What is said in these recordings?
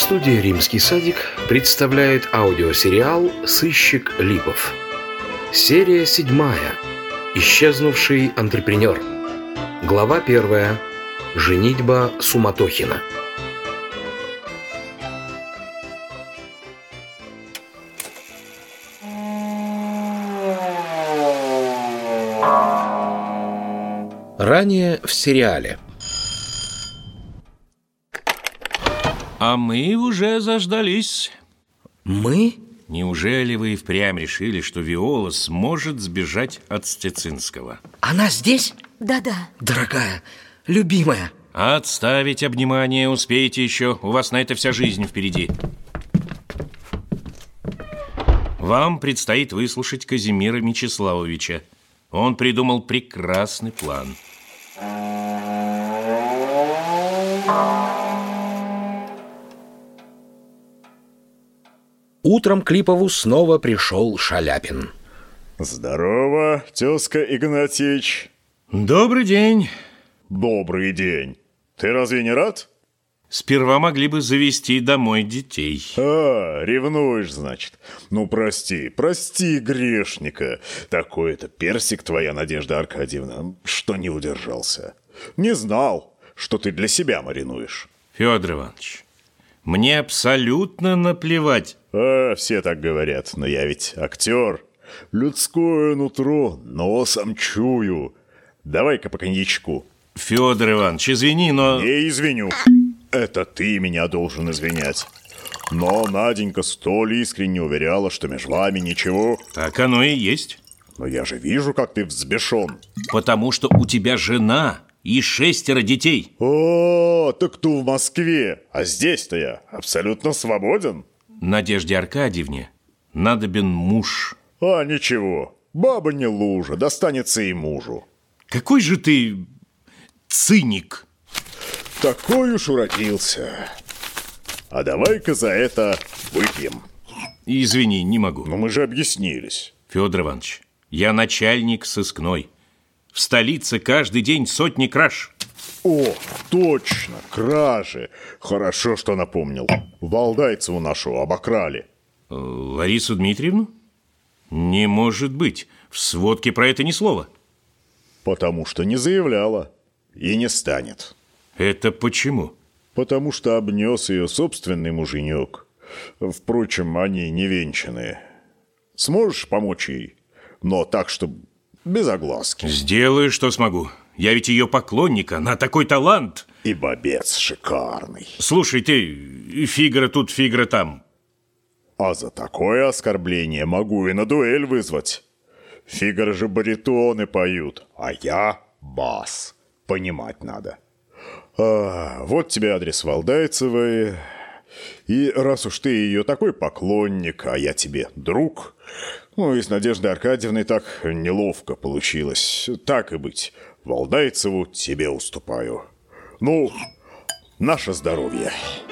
Студия «Римский садик» представляет аудиосериал «Сыщик Липов». Серия 7. Исчезнувший антрепренер. Глава 1. Женитьба Суматохина. Ранее в сериале. А мы уже заждались. Мы? Неужели вы и впрямь решили, что Виола сможет сбежать от Стецинского? Она здесь? Да-да. Дорогая, любимая. Отставить обнимание, успеете еще. У вас на это вся жизнь впереди. Вам предстоит выслушать Казимира Мечиславовича. Он придумал прекрасный план. Утром к Липову снова пришел Шаляпин. Здорово, тезка Игнатьич. Добрый день. Добрый день. Ты разве не рад? Сперва могли бы завести домой детей. Ревнуешь, значит. Ну, прости, грешника. Такой-то персик твоя, Надежда Аркадьевна, что не удержался. Не знал, что ты для себя маринуешь. Федор Иванович, мне абсолютно наплевать. Все так говорят, но я ведь актер. Людское нутро носом чую. Давай-ка по коньячку. Федор Иванович, извини, но... Не извиню. Это ты меня должен извинять. Но Наденька столь искренне уверяла, что между вами ничего. Так оно и есть. Но я же вижу, как ты взбешен. Потому что у тебя жена и 6 детей. Так ты в Москве. А здесь-то я абсолютно свободен. Надежде Аркадьевне надобен муж. Ничего. Баба не лужа, достанется и мужу. Какой же ты циник. Такой уж уродился. А давай-ка за это выпьем. Извини, не могу. Но мы же объяснились. Федор Иванович, я начальник сыскной. В столице каждый день сотни краж. Точно, кражи. Хорошо, что напомнил. Валдайцеву нашу обокрали. Ларису Дмитриевну? Не может быть. В сводке про это ни слова. Потому что не заявляла. И не станет. Это почему? Потому что обнес ее собственный муженек. Впрочем, они не венчанные. Сможешь помочь ей? Но так, чтобы без огласки. Сделаю, что смогу. Я ведь ее поклонник, она такой талант. И бобец шикарный. Слушай, ты, Фигаро тут, Фигаро там. А за такое оскорбление могу и на дуэль вызвать. Фигаро же баритоны поют, а я бас. Понимать надо. Вот тебе адрес Валдайцевой. И раз уж ты ее такой поклонник, а я тебе друг, и с Надеждой Аркадьевной так неловко получилось. Так и быть, Валдайцеву тебе уступаю. Наше здоровье.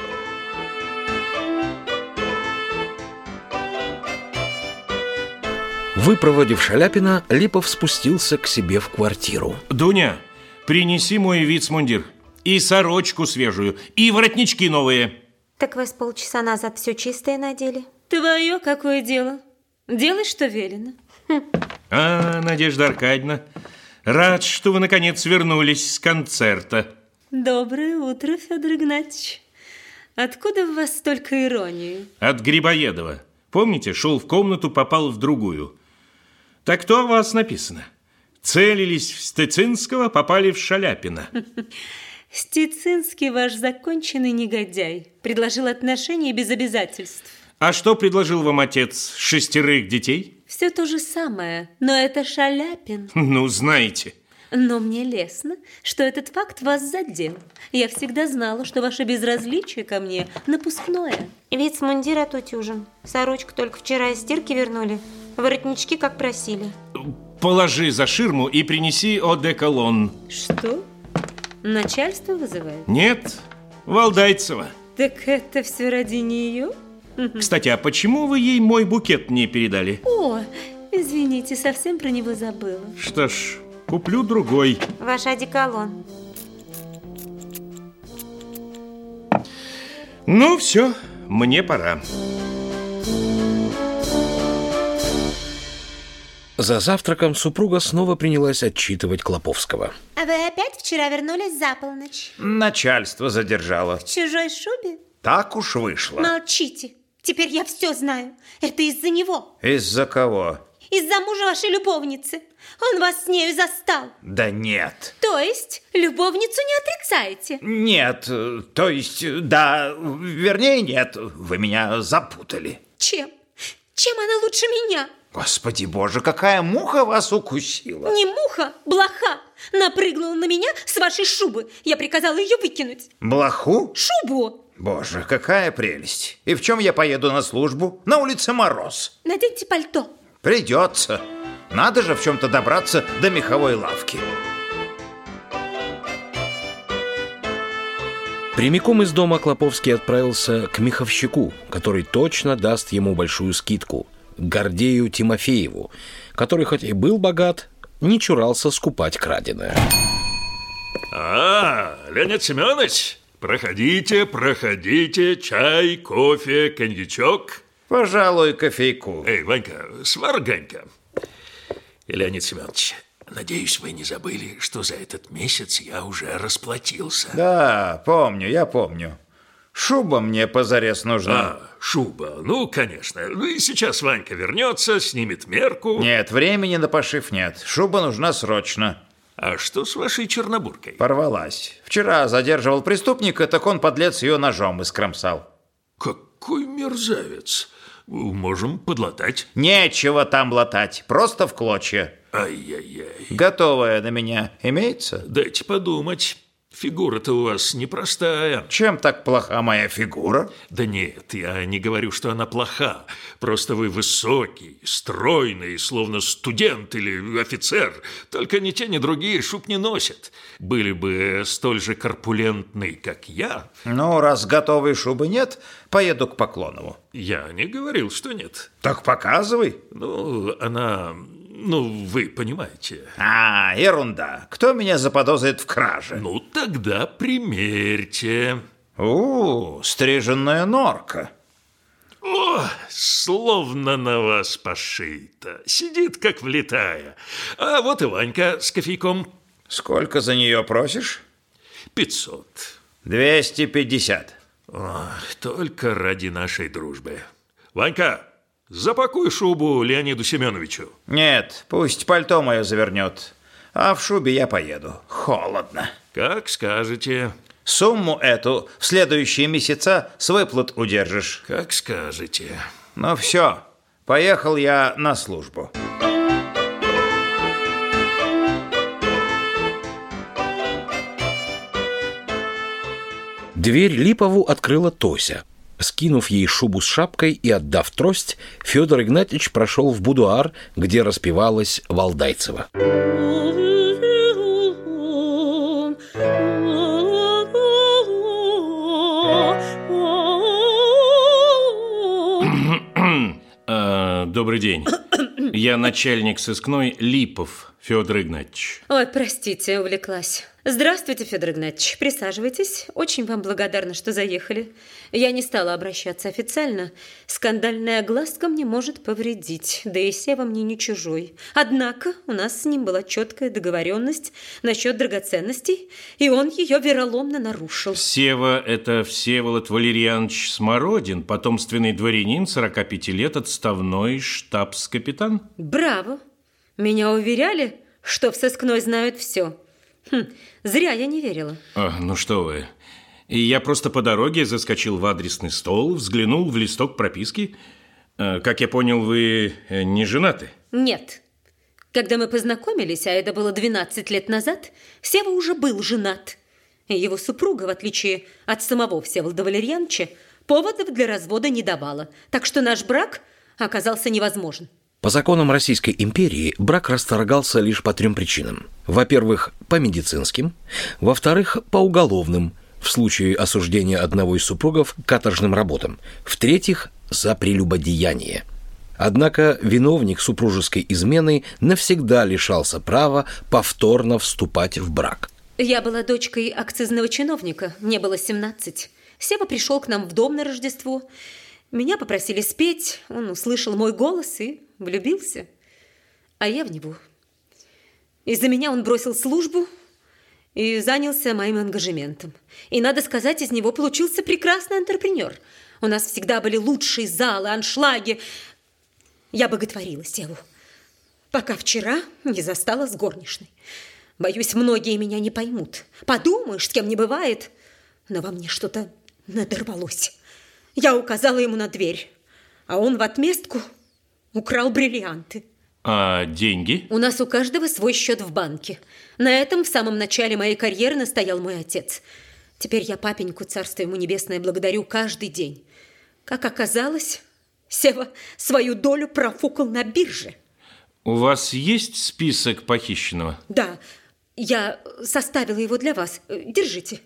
Выпроводив Шаляпина, Липов спустился к себе в квартиру. Дуня, принеси мой вицмундир. И сорочку свежую, и воротнички новые. Так вы с полчаса назад все чистое надели? Твое какое дело? Делай, что велено. Надежда Аркадьевна, рад, что вы наконец вернулись с концерта. Доброе утро, Федор Игнатьевич. Откуда в вас столько иронии? От Грибоедова. Помните, шел в комнату, попал в другую. Так то о вас написано. Целились в Стецинского, попали в Шаляпина. Стецинский ваш законченный негодяй. Предложил отношения без обязательств. А что предложил вам отец 6 детей? Все то же самое, но это Шаляпин. Знаете. Но мне лестно, что этот факт вас задел. Я всегда знала, что ваше безразличие ко мне напускное. Вицмундир отутюжен. Сорочку только вчера из стирки вернули. Воротнички, как просили. Положи за ширму и принеси одеколон. Что? Начальство вызывает? Нет, Валдайцева. Так это все ради нее? Кстати, а почему вы ей мой букет не передали? Извините, совсем про него забыла. Что ж, куплю другой. Ваш одеколон. Ну, все, мне пора. За завтраком супруга снова принялась отчитывать Клоповского. А вы опять вчера вернулись за полночь? Начальство задержало. В чужой шубе? Так уж вышло. Молчите. Теперь я все знаю. Это из-за него. Из-за кого? Из-за мужа вашей любовницы. Он вас с нею застал. Да нет. То есть любовницу не отрицаете? Нет, то есть, да, вернее, нет. Вы меня запутали. Чем? Чем она лучше меня? Господи боже, какая муха вас укусила? Не муха, блоха. Напрыгнула на меня с вашей шубы. Я приказала ее выкинуть. Блоху? Шубу. Боже, какая прелесть. И в чем я поеду на службу? На улице мороз. Наденьте пальто. Придется. Надо же в чем-то добраться до меховой лавки. Прямиком из дома Клоповский отправился к меховщику, который точно даст ему большую скидку, к Гордею Тимофееву, который хоть и был богат, не чурался скупать краденое. Леонид Семенович, проходите, чай, кофе, коньячок. Пожалуй, кофейку. Эй, Ванька, сварганька. И, Леонид Семенович, надеюсь, вы не забыли, что за этот месяц я уже расплатился. Да, помню, я помню. Шуба мне позарез нужна. Шуба, ну, конечно. Ну и сейчас Ванька вернется, снимет мерку. Нет, времени на пошив нет. Шуба нужна срочно. А что с вашей чернобуркой? Порвалась. Вчера задерживал преступника, так он, подлец, ее ножом искромсал. Какой мерзавец. Можем подлатать. Нечего там латать, просто в клочья. Ай-яй-яй. Готовая на меня имеется? Дайте подумать. Фигура-то у вас непростая. Чем так плоха моя фигура? Да нет, я не говорю, что она плоха. Просто вы высокий, стройный, словно студент или офицер. Только ни те, ни другие шуб не носят. Были бы столь же корпулентны, как я. Ну, раз готовой шубы нет, поеду к Поклонову. Я не говорил, что нет. Так показывай. Ну, она... Ну, вы понимаете. Ерунда. Кто меня заподозрит в краже? Ну, тогда примерьте. Стриженная норка. О, словно на вас пошито. Сидит, как влитая. А вот и Ванька с кофейком. Сколько за нее просишь? 500. 250. Только ради нашей дружбы. Ванька, запакуй шубу Леониду Семеновичу. Нет, пусть пальто мое завернет. А в шубе я поеду. Холодно. Как скажете. Сумму эту в следующие месяца с выплат удержишь. Как скажете. Ну все, поехал я на службу. Дверь Липову открыла Тося. Скинув ей шубу с шапкой и отдав трость, Федор Игнатьевич прошел в будуар, где распевалась Валдайцева. Добрый день. Я начальник сыскной Липов Федор Игнатьевич. Ой, простите, увлеклась. Здравствуйте, Федор Игнатьевич. Присаживайтесь. Очень вам благодарна, что заехали. Я не стала обращаться официально. Скандальная огласка мне может повредить. Да и Сева мне не чужой. Однако у нас с ним была четкая договоренность насчет драгоценностей, и он ее вероломно нарушил. Сева – это Всеволод Валерьянович Смородин, потомственный дворянин, 45 лет, отставной штабс-капитан. Браво! Меня уверяли, что в сыскной знают все. Зря я не верила. Ну что вы. И я просто по дороге заскочил в адресный стол, взглянул в листок прописки. Как я понял, вы не женаты? Нет. Когда мы познакомились, а это было 12 лет назад, Сева уже был женат. И его супруга, в отличие от самого Всеволода Валерьяновича, поводов для развода не давала. Так что наш брак оказался невозможен. По законам Российской империи брак расторгался лишь по 3 причинам. Во-первых, по медицинским. Во-вторых, по уголовным, в случае осуждения одного из супругов к каторжным работам. В-третьих, за прелюбодеяние. Однако виновник супружеской измены навсегда лишался права повторно вступать в брак. Я была дочкой акцизного чиновника, мне было 17. Сева пришел к нам в дом на Рождество. Меня попросили спеть, он услышал мой голос и влюбился. А я в него. Из-за меня он бросил службу и занялся моим ангажементом. И, надо сказать, из него получился прекрасный антрепренер. У нас всегда были лучшие залы, аншлаги. Я боготворила Севу, пока вчера не застала с горничной. Боюсь, многие меня не поймут. Подумаешь, с кем не бывает. Но во мне что-то надорвалось. Я указала ему на дверь, а он в отместку украл бриллианты. А деньги? У нас у каждого свой счет в банке. На этом в самом начале моей карьеры настоял мой отец. Теперь я папеньку, царство ему небесное, благодарю каждый день. Как оказалось, Сева свою долю профукал на бирже. У вас есть список похищенного? Да, я составила его для вас. Держите.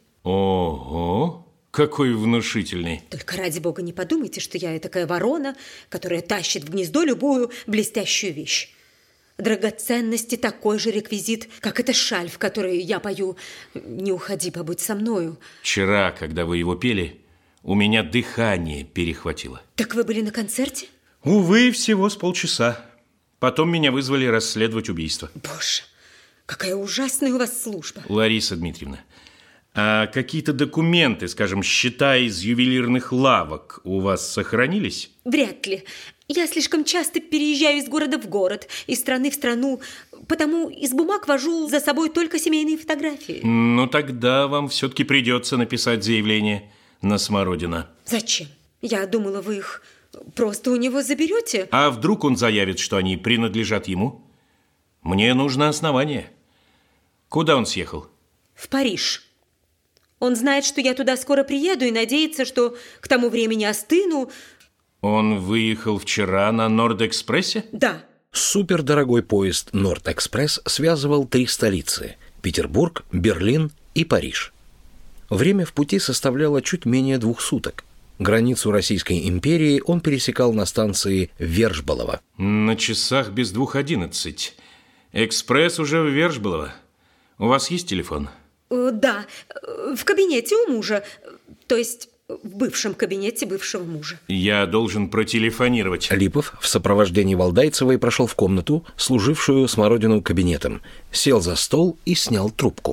Ого, какой внушительный. Только ради бога не подумайте, что я такая ворона, которая тащит в гнездо любую блестящую вещь. Драгоценности такой же реквизит, как эта шаль, в которой я пою «Не уходи, побудь со мною». Вчера, когда вы его пели, у меня дыхание перехватило. Так вы были на концерте? Увы, всего с полчаса. Потом меня вызвали расследовать убийство. Боже, какая ужасная у вас служба. Лариса Дмитриевна, а какие-то документы, скажем, счета из ювелирных лавок у вас сохранились? Вряд ли. Я слишком часто переезжаю из города в город, из страны в страну, потому из бумаг вожу за собой только семейные фотографии. Ну, тогда вам все-таки придется написать заявление на Смородина. Зачем? Я думала, вы их просто у него заберете. А вдруг он заявит, что они принадлежат ему? Мне нужно основание. Куда он съехал? В Париж. Он знает, что я туда скоро приеду и надеется, что к тому времени остыну. Он выехал вчера на Норд-экспрессе? Да. Супердорогой поезд «Норд-экспресс» связывал 3 столицы – Петербург, Берлин и Париж. Время в пути составляло чуть менее 2 суток. Границу Российской империи он пересекал на станции Вержболово. На часах без 2:11. Экспресс уже в Вержболово. У вас есть телефон? Да, в кабинете у мужа, то есть в бывшем кабинете бывшего мужа. Я должен протелефонировать. Липов в сопровождении Валдайцевой прошел в комнату, служившую Смородину кабинетом, сел за стол и снял трубку.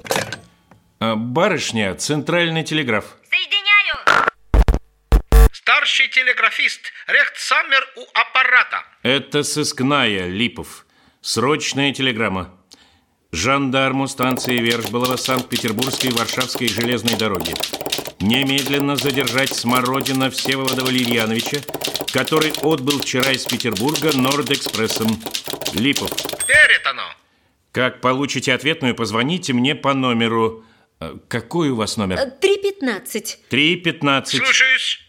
Барышня, центральный телеграф. Соединяю! Старший телеграфист, Рехтсаммер у аппарата. Это сыскная, Липов. Срочная телеграмма. Жандарму станции Вержболово Санкт-Петербургской и Варшавской железной дороги. Немедленно задержать Смородина Всеволода Валерьяновича, который отбыл вчера из Петербурга Норд-экспрессом. Липов. Передано. Как получите ответную, позвоните мне по номеру... Какой у вас номер? 3:15. 3:15. Слушаюсь.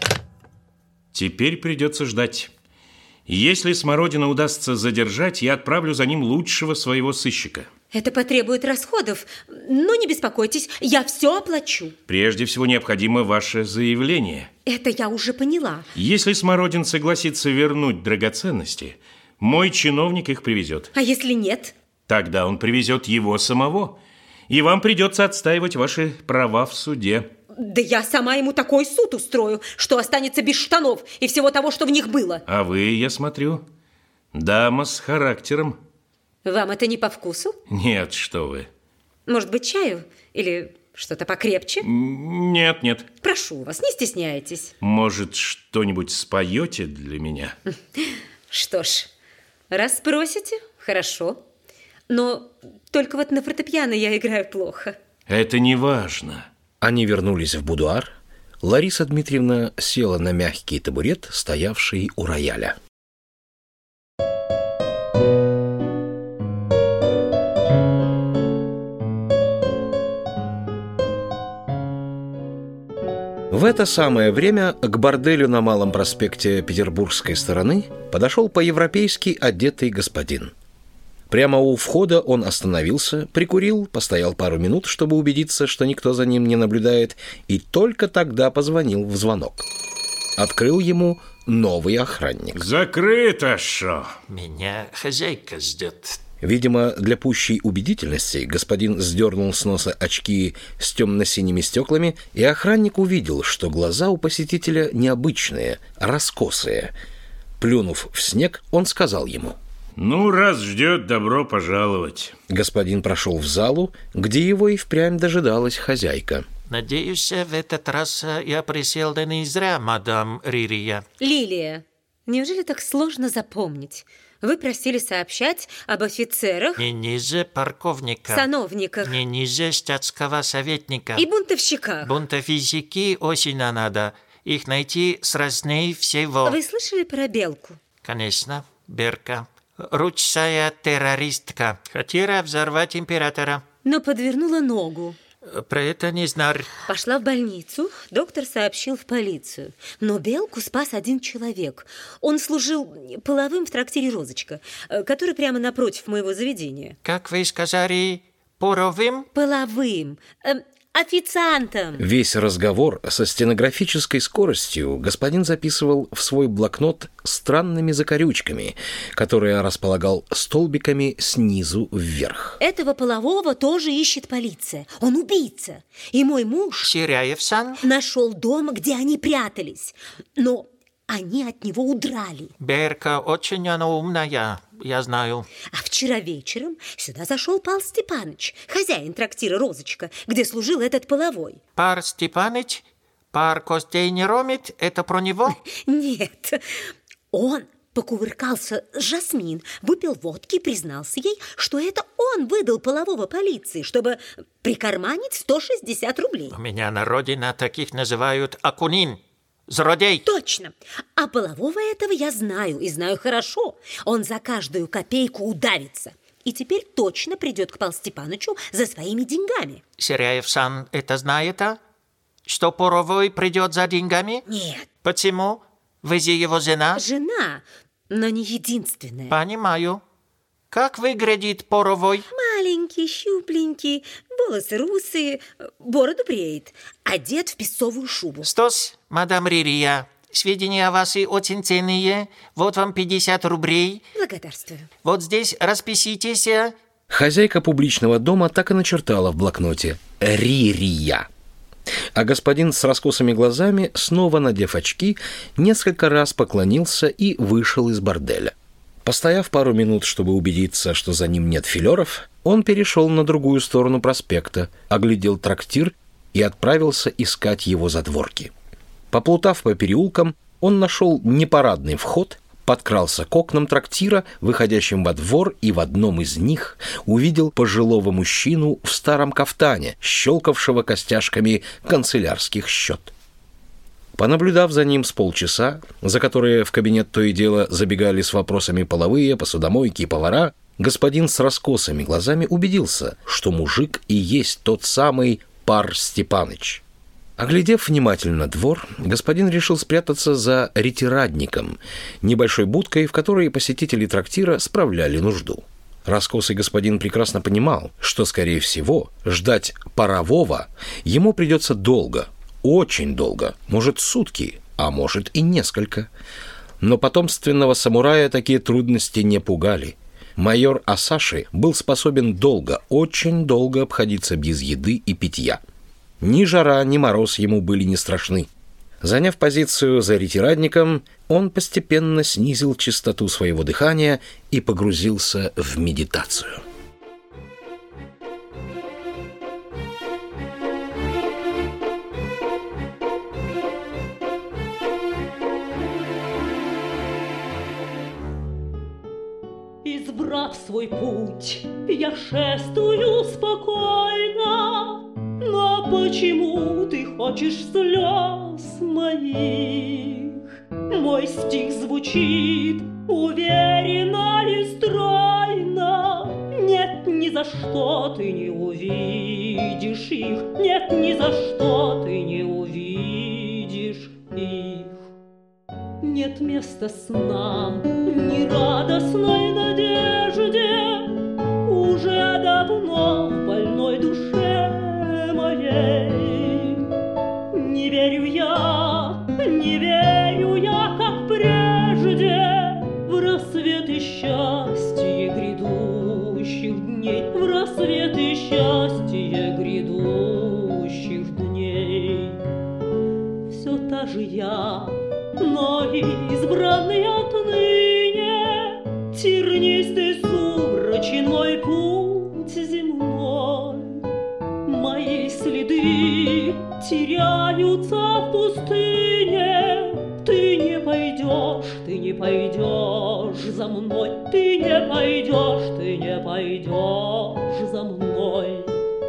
Теперь придется ждать. Если Смородина удастся задержать, я отправлю за ним лучшего своего сыщика. Это потребует расходов, но не беспокойтесь, я все оплачу. Прежде всего необходимо ваше заявление. Это я уже поняла. Если Смородин согласится вернуть драгоценности, мой чиновник их привезет. А если нет? Тогда он привезет его самого, и вам придется отстаивать ваши права в суде. Да я сама ему такой суд устрою, что останется без штанов и всего того, что в них было. А вы, я смотрю, дама с характером. Вам это не по вкусу? Нет, что вы. Может быть, чаю? Или что-то покрепче? Нет, нет. Прошу вас, не стесняйтесь. Может, что-нибудь споете для меня? Что ж, раз просите, хорошо. Но только вот на фортепиано я играю плохо. Это не важно. Они вернулись в будуар. Лариса Дмитриевна села на мягкий табурет, стоявший у рояля. В это самое время к борделю на Малом проспекте Петербургской стороны подошел по-европейски одетый господин. Прямо у входа он остановился, прикурил, постоял пару минут, чтобы убедиться, что никто за ним не наблюдает, и только тогда позвонил в звонок. Открыл ему новый охранник. Закрыто, шо? Меня хозяйка ждет. Видимо, для пущей убедительности господин сдернул с носа очки с темно-синими стеклами, и охранник увидел, что глаза у посетителя необычные, раскосые. Плюнув в снег, он сказал ему: «Ну, раз ждет, добро пожаловать». Господин прошел в залу, где его и впрямь дожидалась хозяйка. Надеюсь, в этот раз я присел да не зря, мадам Ририя. Лилия, неужели так сложно запомнить? Вы просили сообщать об офицерах, Не ниже парковника, сановниках не ниже статского советника. и бунтовщиках. Бунтовщики очень надо. Их найти сложнее всего. Вы слышали про Белку? Конечно, Берка. Ручная террористка. Хотела взорвать императора. Но подвернула ногу. Про это не знал. Пошла в больницу, доктор сообщил в полицию. Но Белку спас один человек. Он служил половым в трактире «Розочка», который прямо напротив моего заведения. Как вы сказали, поровым? Половым. Официантом. Весь разговор со стенографической скоростью господин записывал в свой блокнот странными закорючками, которые располагал столбиками снизу вверх. Этого полового тоже ищет полиция. Он убийца. И мой муж Ширяев-сан? нашел дом, где они прятались. Но они от него удрали. Берка очень она умная, я знаю. А вчера вечером сюда зашел Пал Степаныч, хозяин трактира «Розочка», где служил этот половой. Пар Степаныч? Пар костей не ромит? Это про него? Нет, он покувыркался с Жасмин, выпил водки и признался ей, что это он выдал полового полиции, чтобы прикарманить 160 рублей. У меня на родине таких называют акунин. Злодей. Точно. А полового этого я знаю, и знаю хорошо. Он за каждую копейку удавится. И теперь точно придет к Пал Степанычу за своими деньгами. Ширяев-сан это знает, а? Что поровой придет за деньгами? Нет. Почему? Вы же его жена? Жена, но не единственная. Понимаю. Как выглядит поровой? Маленький, щупленький, волосы русые, бороду бреет, одет в песцовую шубу. Стос, мадам Ририя, сведения о вас и очень ценные. Вот вам 50 рублей. Благодарствую. Вот здесь распишитесь. Хозяйка публичного дома так и начертала в блокноте «Ририя». А господин с раскосыми глазами, снова надев очки, несколько раз поклонился и вышел из борделя. Постояв пару минут, чтобы убедиться, что за ним нет филеров, он перешел на другую сторону проспекта, оглядел трактир и отправился искать его задворки. Поплутав по переулкам, он нашел непарадный вход, подкрался к окнам трактира, выходящим во двор, и в одном из них увидел пожилого мужчину в старом кафтане, щелкавшего костяшками канцелярских счет. Понаблюдав за ним с полчаса, за которые в кабинет то и дело забегали с вопросами половые, посудомойки и повара, господин с раскосыми глазами убедился, что мужик и есть тот самый Пар Степаныч. Оглядев внимательно двор, господин решил спрятаться за ретирадником, небольшой будкой, в которой посетители трактира справляли нужду. Раскосый господин прекрасно понимал, что, скорее всего, ждать парового ему придется долго, очень долго, может, сутки, а может и несколько. Но потомственного самурая такие трудности не пугали. Майор Асаши был способен долго, очень долго обходиться без еды и питья. Ни жара, ни мороз ему были не страшны. Заняв позицию за ретирадником, он постепенно снизил частоту своего дыхания и погрузился в медитацию. Избрав свой путь, я шествую спокойно. Но почему ты хочешь слез моих? Мой стих звучит уверенно и стройно. Нет, ни за что ты не увидишь их. Нет, ни за что ты не увидишь их. Нет места снам, ни радостной надежде. Уже давно в больной душе моей. Не верю я, как прежде, в рассвет и счастье грядущее. свет и счастье грядущих дней. Все та же я, но избранный отныне, тернистый сумрачен мой путь земной. Мои следы теряются в пустыне. Ты не пойдешь за мной, ты не пойдешь за мной.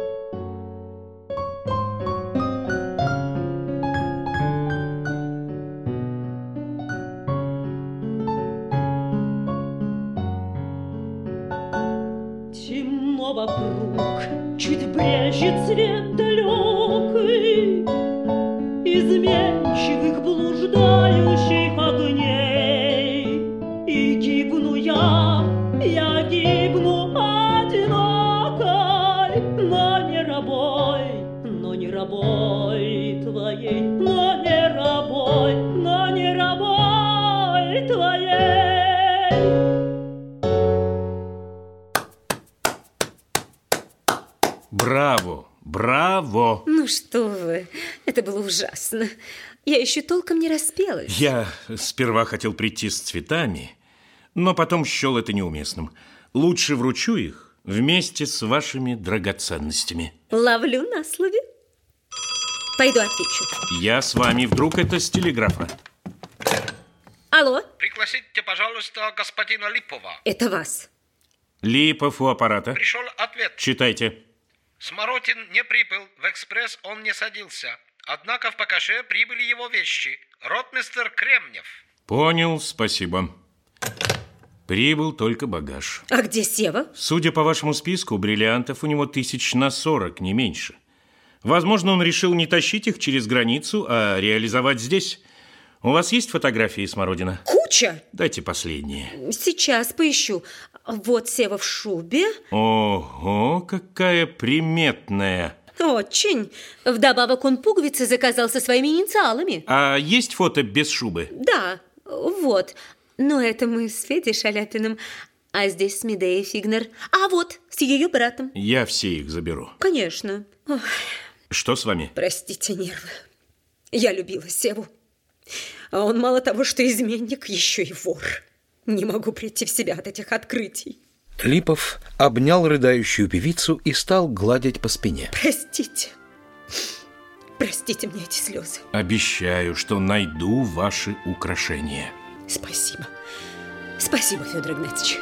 Темно вокруг, чуть брежет свет далекий изменчивых блуждающих огней. И гибну я гибну одинокой, но не рабой твоей, но не рабой твоей. Браво! Браво! Ну что вы, это было ужасно. Я еще толком не распелась. Я сперва хотел прийти с цветами, но потом счел это неуместным. Лучше вручу их вместе с вашими драгоценностями. Ловлю на слове. Пойду отвечу. Я с вами. Вдруг это с телеграфа? Алло? Пригласите, пожалуйста, господина Липова. Это вас. Липов у аппарата. Пришел ответ. Читайте. Сморотин не прибыл, в экспресс он не садился. Однако в Пакаше прибыли его вещи. Ротмистер Кремнев. Понял, спасибо. Прибыл только багаж. А где Сева? Судя по вашему списку, бриллиантов у него 40 000, не меньше. Возможно, он решил не тащить их через границу, а реализовать здесь. У вас есть фотографии Смородина? Куча. Дайте последние. Сейчас поищу. Вот Сева в шубе. Ого, какая приметная. Очень. Вдобавок он пуговицы заказал со своими инициалами. А есть фото без шубы? Да, вот. Но это мы с Федей Шаляпиным. А здесь с Медеей Фигнер. А вот, с ее братом. Я все их заберу. Конечно. Ох. Что с вами? Простите нервы. Я любила Севу. А он мало того, что изменник, еще и вор. Не могу прийти в себя от этих открытий. Липов обнял рыдающую певицу и стал гладить по спине. Простите. Простите мне эти слезы. Обещаю, что найду ваши украшения. Спасибо. Спасибо, Федор Игнатьевич.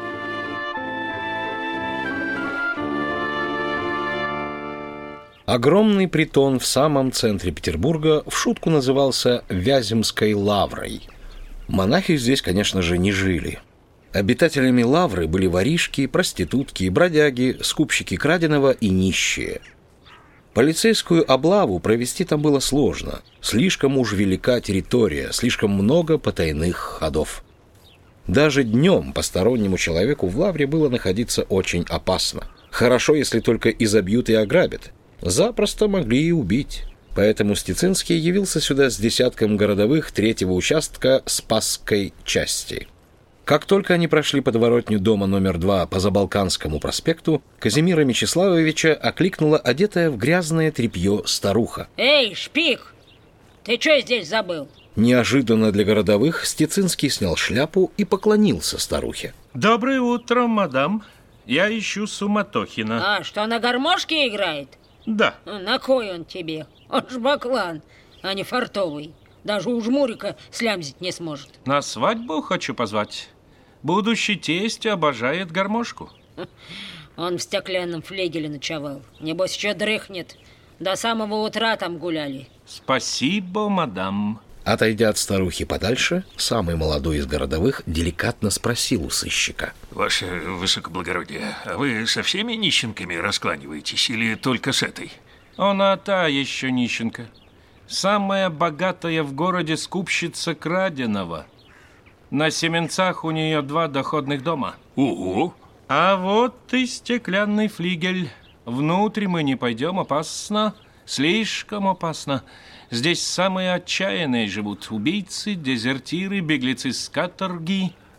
Огромный притон в самом центре Петербурга в шутку назывался Вяземской лаврой. Монахи здесь, конечно же, не жили. Обитателями лавры были воришки, проститутки, бродяги, скупщики краденого и нищие. Полицейскую облаву провести там было сложно. Слишком уж велика территория, слишком много потайных ходов. Даже днем постороннему человеку в лавре было находиться очень опасно. Хорошо, если только изобьют и ограбят. Запросто могли и убить. Поэтому Стецинский явился сюда с десятком городовых третьего участка Спасской части. Как только они прошли подворотню дома номер 2 по Забалканскому проспекту, Казимира Мечиславовича окликнула одетая в грязное тряпье старуха. «Эй, шпик, ты что здесь забыл?» Неожиданно для городовых Стецинский снял шляпу и поклонился старухе. Доброе утро, мадам. Я ищу Суматохина. А, что на гармошке играет? Да. На кой он тебе? Он ж баклан, а не фартовый. Даже у жмурика слямзить не сможет. На свадьбу хочу позвать. Будущий тесть обожает гармошку. Он в стеклянном флегеле ночевал. Небось, еще дрыхнет. До самого утра там гуляли. Спасибо, мадам. Отойдя от старухи подальше, самый молодой из городовых деликатно спросил у сыщика. Ваше высокоблагородие, а вы со всеми нищенками раскланиваетесь или только с этой? Она та еще нищенка. Самая богатая в городе скупщица краденого. На Семенцах у нее 2 доходных дома. Ого! А вот и стеклянный флигель. Внутрь мы не пойдем, опасно. Слишком опасно. Здесь самые отчаянные живут. Убийцы, дезертиры, беглецы с каторги.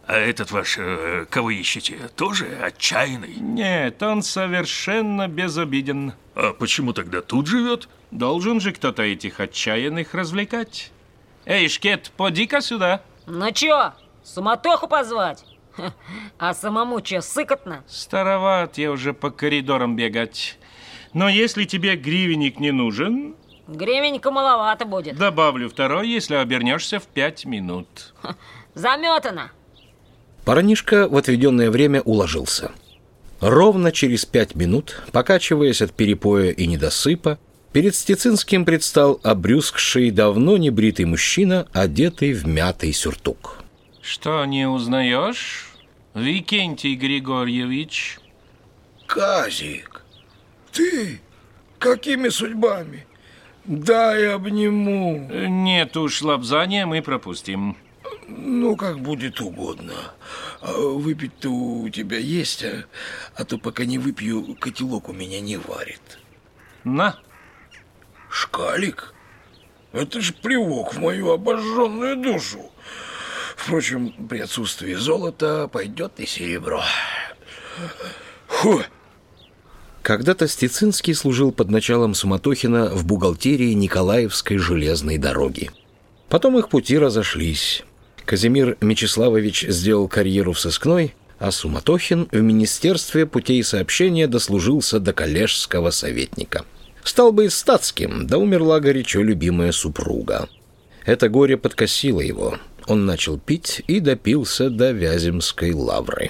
А этот ваш, кого ищете, тоже отчаянный? Нет, он совершенно безобиден. А почему тогда тут живет? Должен же кто-то этих отчаянных развлекать. Эй, Шкет, поди-ка сюда. Ну чё, суматоху позвать? А самому чё, сыкотно? Староват я уже по коридорам бегать. Но если тебе гривенник не нужен... Гривенника маловато будет. Добавлю второй, если обернешься в 5 минут. Заметано. Парнишка в отведенное время уложился. Ровно через 5 минут, покачиваясь от перепоя и недосыпа, перед Стецинским предстал обрюзгший, давно не бритый мужчина, одетый в мятый сюртук. Что, не узнаешь, Викентий Григорьевич? Казик, ты? Какими судьбами? Дай обниму. Нет уж, лапзания мы пропустим. Ну, как будет угодно. Выпить-то у тебя есть, а то пока не выпью, котелок у меня не варит. На. Шкалик? Это ж плевок в мою обожженную душу. Впрочем, при отсутствии золота пойдет и серебро. Фу! Когда-то Стецинский служил под началом Суматохина в бухгалтерии Николаевской железной дороги. Потом их пути разошлись. Казимир Мечиславович сделал карьеру в сыскной, а Суматохин в Министерстве путей сообщения дослужился до коллежского советника. Стал бы и статским, да умерла горячо любимая супруга. Это горе подкосило его. Он начал пить и допился до Вяземской лавры.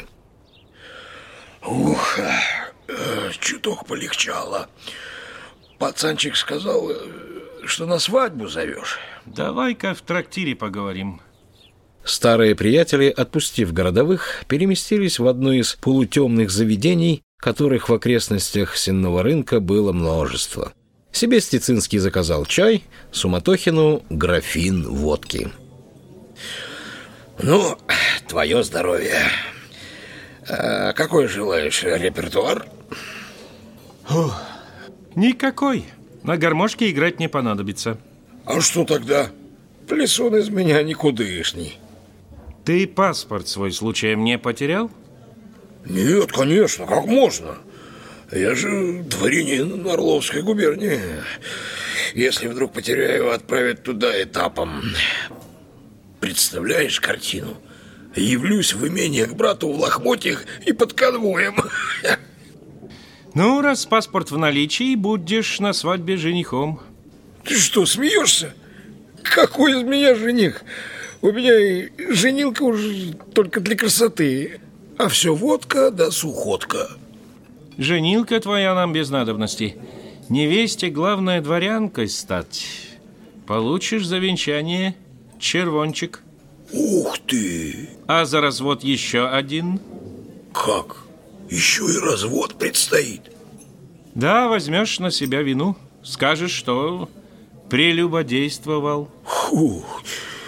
Ух, чуток полегчало. Пацанчик сказал, что на свадьбу зовешь. Давай-ка в трактире поговорим. Старые приятели, отпустив городовых, переместились в одно из полутемных заведений, которых в окрестностях Сенного рынка было множество. Себе Стецинский заказал чай, Суматохину графин водки. Ну, твое здоровье. Какой желаешь репертуар? Никакой. На гармошке играть не понадобится. А что тогда? Плясун из меня никудышний. Ты паспорт свой случаем не потерял? Нет, конечно, как можно? Я же дворянин Орловской губернии. Если вдруг потеряю, отправят туда этапом. Представляешь картину? Явлюсь в имение к брату в лохмотьях и под конвоем. Ну, раз паспорт в наличии, будешь на свадьбе женихом. Ты что, смеешься? Какой из меня жених? У меня и женилка уже только для красоты. А все водка да сухотка. Женилка твоя нам без надобности. Невесте главное дворянкой стать. Получишь за венчание червончик. Ух ты! А за развод еще один. Как? Еще и развод предстоит? Да, возьмешь на себя вину. Скажешь, что прелюбодействовал. Фух.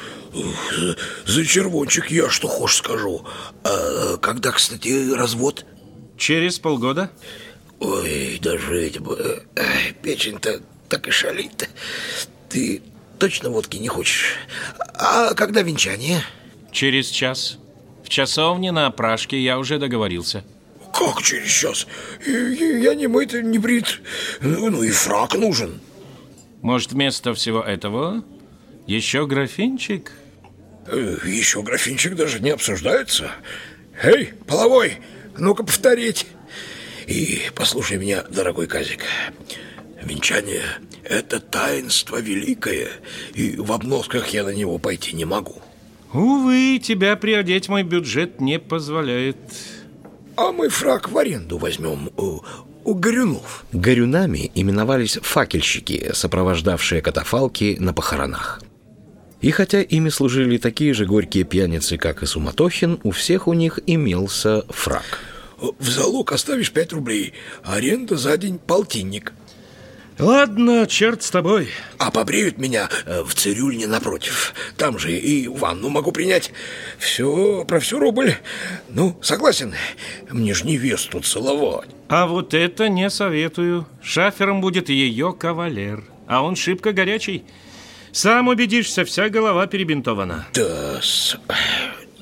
За червончик я что хочешь скажу. А когда, кстати, развод? Через полгода. Ой, дожить бы. Печень-то так и шалит. Ты точно водки не хочешь? А когда венчание? Через час. В часовне на опрашке я уже договорился. Как через час? Я не мыт, не брит. Ну и фрак нужен. Может, вместо всего этого еще графинчик? Еще графинчик даже не обсуждается. Эй, половой, ну-ка повторить. И послушай меня, дорогой Казик. Венчание – это таинство великое, и в обносках я на него пойти не могу. Увы, тебя приодеть мой бюджет не позволяет. А мы фрак в аренду возьмем у горюнов. Горюнами именовались факельщики, сопровождавшие катафалки на похоронах. И хотя ими служили такие же горькие пьяницы, как и Суматохин, у всех у них имелся фрак. В залог оставишь 5 рублей, аренда за день полтинник. Ладно, черт с тобой. А побреют меня в цирюльне напротив. Там же и ванну могу принять. Все, про все рубль. Ну, согласен? Мне ж невесту целовать. А вот это не советую. Шафером будет ее кавалер. А он шибко горячий. Сам убедишься, вся голова перебинтована. Да,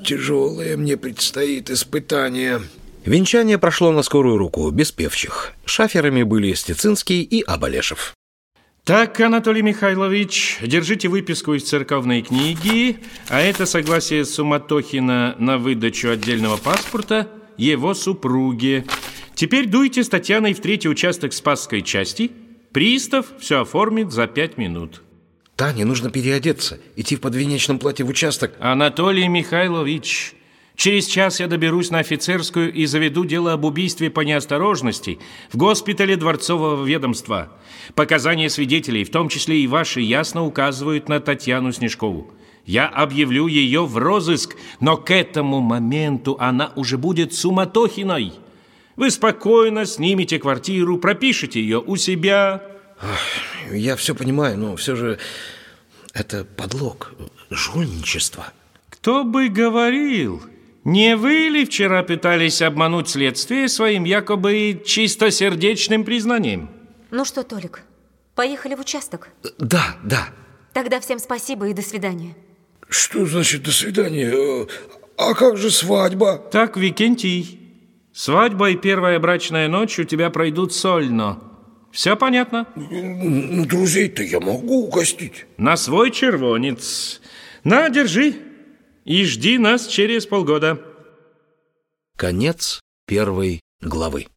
тяжелое мне предстоит испытание. Венчание прошло на скорую руку, без певчих. Шаферами были Стецинский и Абалешев. Так, Анатолий Михайлович, держите выписку из церковной книги, а это согласие Суматохина на выдачу отдельного паспорта его супруге. Теперь дуйте с Татьяной в 3-й участок Спасской части. Пристав все оформит за 5 минут. Тане нужно переодеться, идти в подвенечном платье в участок. Анатолий Михайлович, через час я доберусь на Офицерскую и заведу дело об убийстве по неосторожности в госпитале Дворцового ведомства. Показания свидетелей, в том числе и ваши, ясно указывают на Татьяну Снежкову. Я объявлю ее в розыск, но к этому моменту она уже будет Суматохиной. Вы спокойно снимете квартиру, пропишите ее у себя. Я все понимаю, но все же это подлог, жульничество. Кто бы говорил... Не вы ли вчера пытались обмануть следствие своим якобы чистосердечным признанием? Ну что, Толик, поехали в участок? Да. Тогда всем спасибо и до свидания. Что значит «до свидания»? А как же свадьба? Так, Викентий, свадьба и первая брачная ночь у тебя пройдут сольно. Все понятно? Ну, друзей-то я могу угостить. На свой червонец. На, держи. И жди нас через полгода. Конец 1 главы.